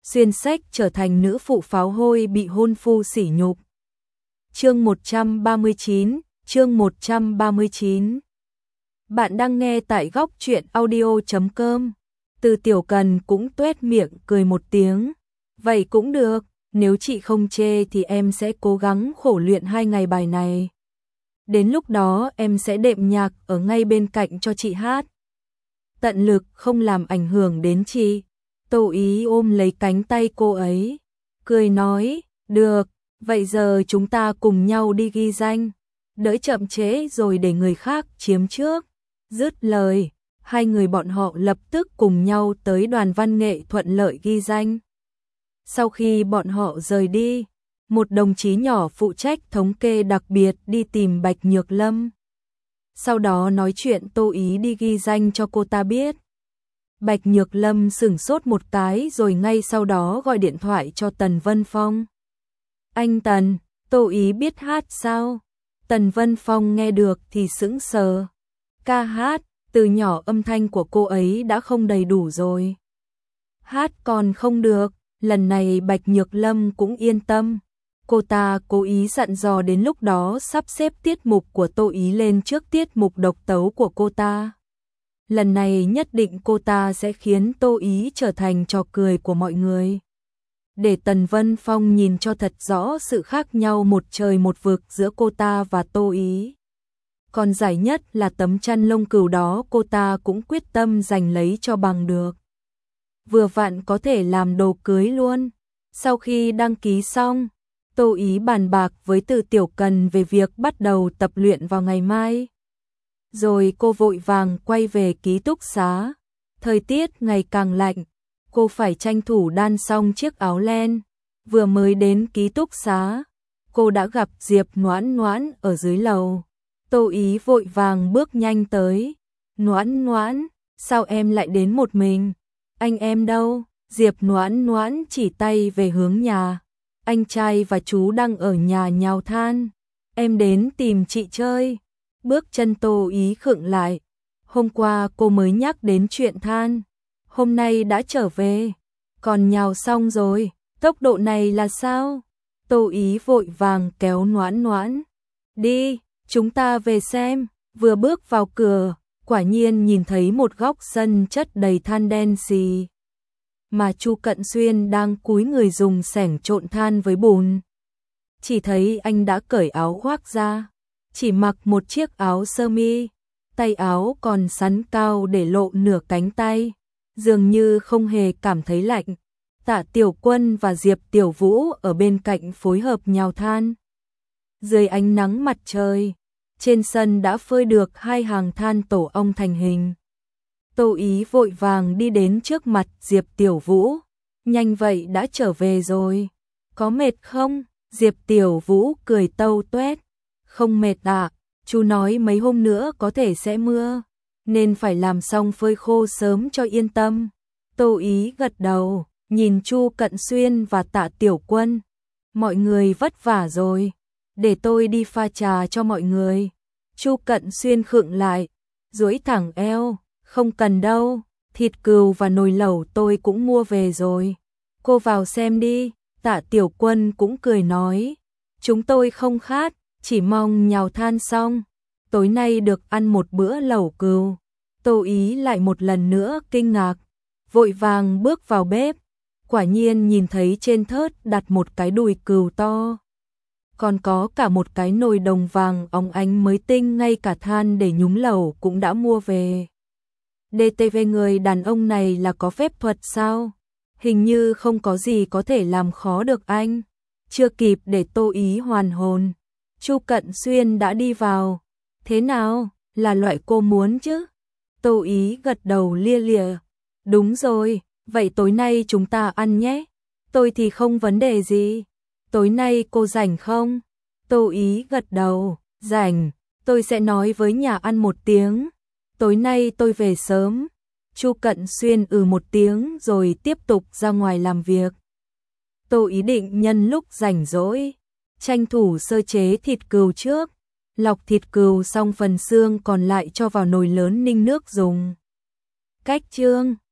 xuyên sách trở thành nữ phụ pháo hôi bị hôn phu sỉ nhục. Chương 139, chương 139. Bạn đang nghe tại góc truyện audio.com. Từ Tiểu Cần cũng tuét miệng cười một tiếng. Vậy cũng được, nếu chị không chê thì em sẽ cố gắng khổ luyện 2 ngày bài này. Đến lúc đó em sẽ đệm nhạc ở ngay bên cạnh cho chị hát. Tận lực không làm ảnh hưởng đến chị. Tô Ý ôm lấy cánh tay cô ấy, cười nói, được, vậy giờ chúng ta cùng nhau đi ghi danh, đỡ chậm trễ rồi để người khác chiếm trước. Dứt lời, hai người bọn họ lập tức cùng nhau tới đoàn văn nghệ thuận lợi ghi danh. Sau khi bọn họ rời đi, một đồng chí nhỏ phụ trách thống kê đặc biệt đi tìm Bạch Nhược Lâm. Sau đó nói chuyện Tô Ý đi ghi danh cho cô ta biết. Bạch Nhược Lâm sửng sốt một cái rồi ngay sau đó gọi điện thoại cho Tần Vân Phong. Anh Tần, Tô Ý biết hát sao? Tần Vân Phong nghe được thì sững sờ. Ca hát, từ nhỏ âm thanh của cô ấy đã không đầy đủ rồi. Hát còn không được, lần này Bạch Nhược Lâm cũng yên tâm. Cô ta cố ý dặn dò đến lúc đó sắp xếp tiết mục của Tô Ý lên trước tiết mục độc tấu của cô ta. Lần này nhất định cô ta sẽ khiến Tô Ý trở thành trò cười của mọi người. Để Tần Vân Phong nhìn cho thật rõ sự khác nhau một trời một vực giữa cô ta và Tô Ý. Còn giải nhất là tấm chăn lông cừu đó cô ta cũng quyết tâm giành lấy cho bằng được. Vừa vặn có thể làm đồ cưới luôn. Sau khi đăng ký xong, Tô Ý bàn bạc với Từ Tiểu Cần về việc bắt đầu tập luyện vào ngày mai. Rồi cô vội vàng quay về ký túc xá. Thời tiết ngày càng lạnh, cô phải tranh thủ đan xong chiếc áo len. Vừa mới đến ký túc xá, cô đã gặp Diệp Noãn Noãn ở dưới lầu. Tô Ý vội vàng bước nhanh tới. Noãn Noãn, sao em lại đến một mình? Anh em đâu? Diệp Noãn Noãn chỉ tay về hướng nhà. Anh trai và chú đang ở nhà nhào than. Em đến tìm chị chơi. Bước chân Tô Ý khựng lại. Hôm qua cô mới nhắc đến chuyện than. Hôm nay đã trở về. Còn nhào xong rồi. Tốc độ này là sao? Tô Ý vội vàng kéo Noãn Noãn. Đi, chúng ta về xem. Vừa bước vào cửa, quả nhiên nhìn thấy một góc sân chất đầy than đen xì. Mà Chu Cận Xuyên đang cúi người dùng xẻng trộn than với bùn. Chỉ thấy anh đã cởi áo khoác ra, chỉ mặc một chiếc áo sơ mi, tay áo còn xắn cao để lộ nửa cánh tay, dường như không hề cảm thấy lạnh. Tạ Tiểu Quân và Diệp Tiểu Vũ ở bên cạnh phối hợp nhào than. Dưới ánh nắng mặt trời, trên sân đã phơi được 2 hàng than tổ ong thành hình. Tô Ý vội vàng đi đến trước mặt Diệp Tiểu Vũ. Nhanh vậy đã trở về rồi. Có mệt không? Diệp Tiểu Vũ cười tâu tuét. Không mệt ạ, chú nói mấy hôm nữa có thể sẽ mưa, nên phải làm xong phơi khô sớm cho yên tâm. Tô Ý gật đầu, nhìn Chu Cận Xuyên và Tạ Tiểu Quân. Mọi người vất vả rồi, để tôi đi pha trà cho mọi người. Chu Cận Xuyên khựng lại, duỗi thẳng eo. Không cần đâu, thịt cừu và nồi lẩu tôi cũng mua về rồi. Cô vào xem đi. Tạ Tiểu Quân cũng cười nói. Chúng tôi không khát, chỉ mong nhào than xong tối nay được ăn một bữa lẩu cừu. Tô Ý lại một lần nữa kinh ngạc, vội vàng bước vào bếp. Quả nhiên nhìn thấy trên thớt đặt một cái đùi cừu to. Còn có cả một cái nồi đồng vàng óng ánh mới tinh, ngay cả than để nhúng lẩu cũng đã mua về. DTV người đàn ông này là có phép thuật sao? Hình như không có gì có thể làm khó được anh. Chưa kịp để Tô Ý hoàn hồn, Chu Cận Xuyên đã đi vào. Thế nào, là loại cô muốn chứ? Tô Ý gật đầu lia lịa. Đúng rồi, vậy tối nay chúng ta ăn nhé. Tôi thì không vấn đề gì. Tối nay cô rảnh không? Tô Ý gật đầu, rảnh, tôi sẽ nói với nhà ăn một tiếng. Tối nay tôi về sớm. Chu Cận Xuyên một tiếng rồi tiếp tục ra ngoài làm việc. Tô Ý định nhân lúc rảnh rỗi, tranh thủ sơ chế thịt cừu trước, lọc thịt cừu xong phần xương còn lại cho vào nồi lớn ninh nước dùng. Cách chương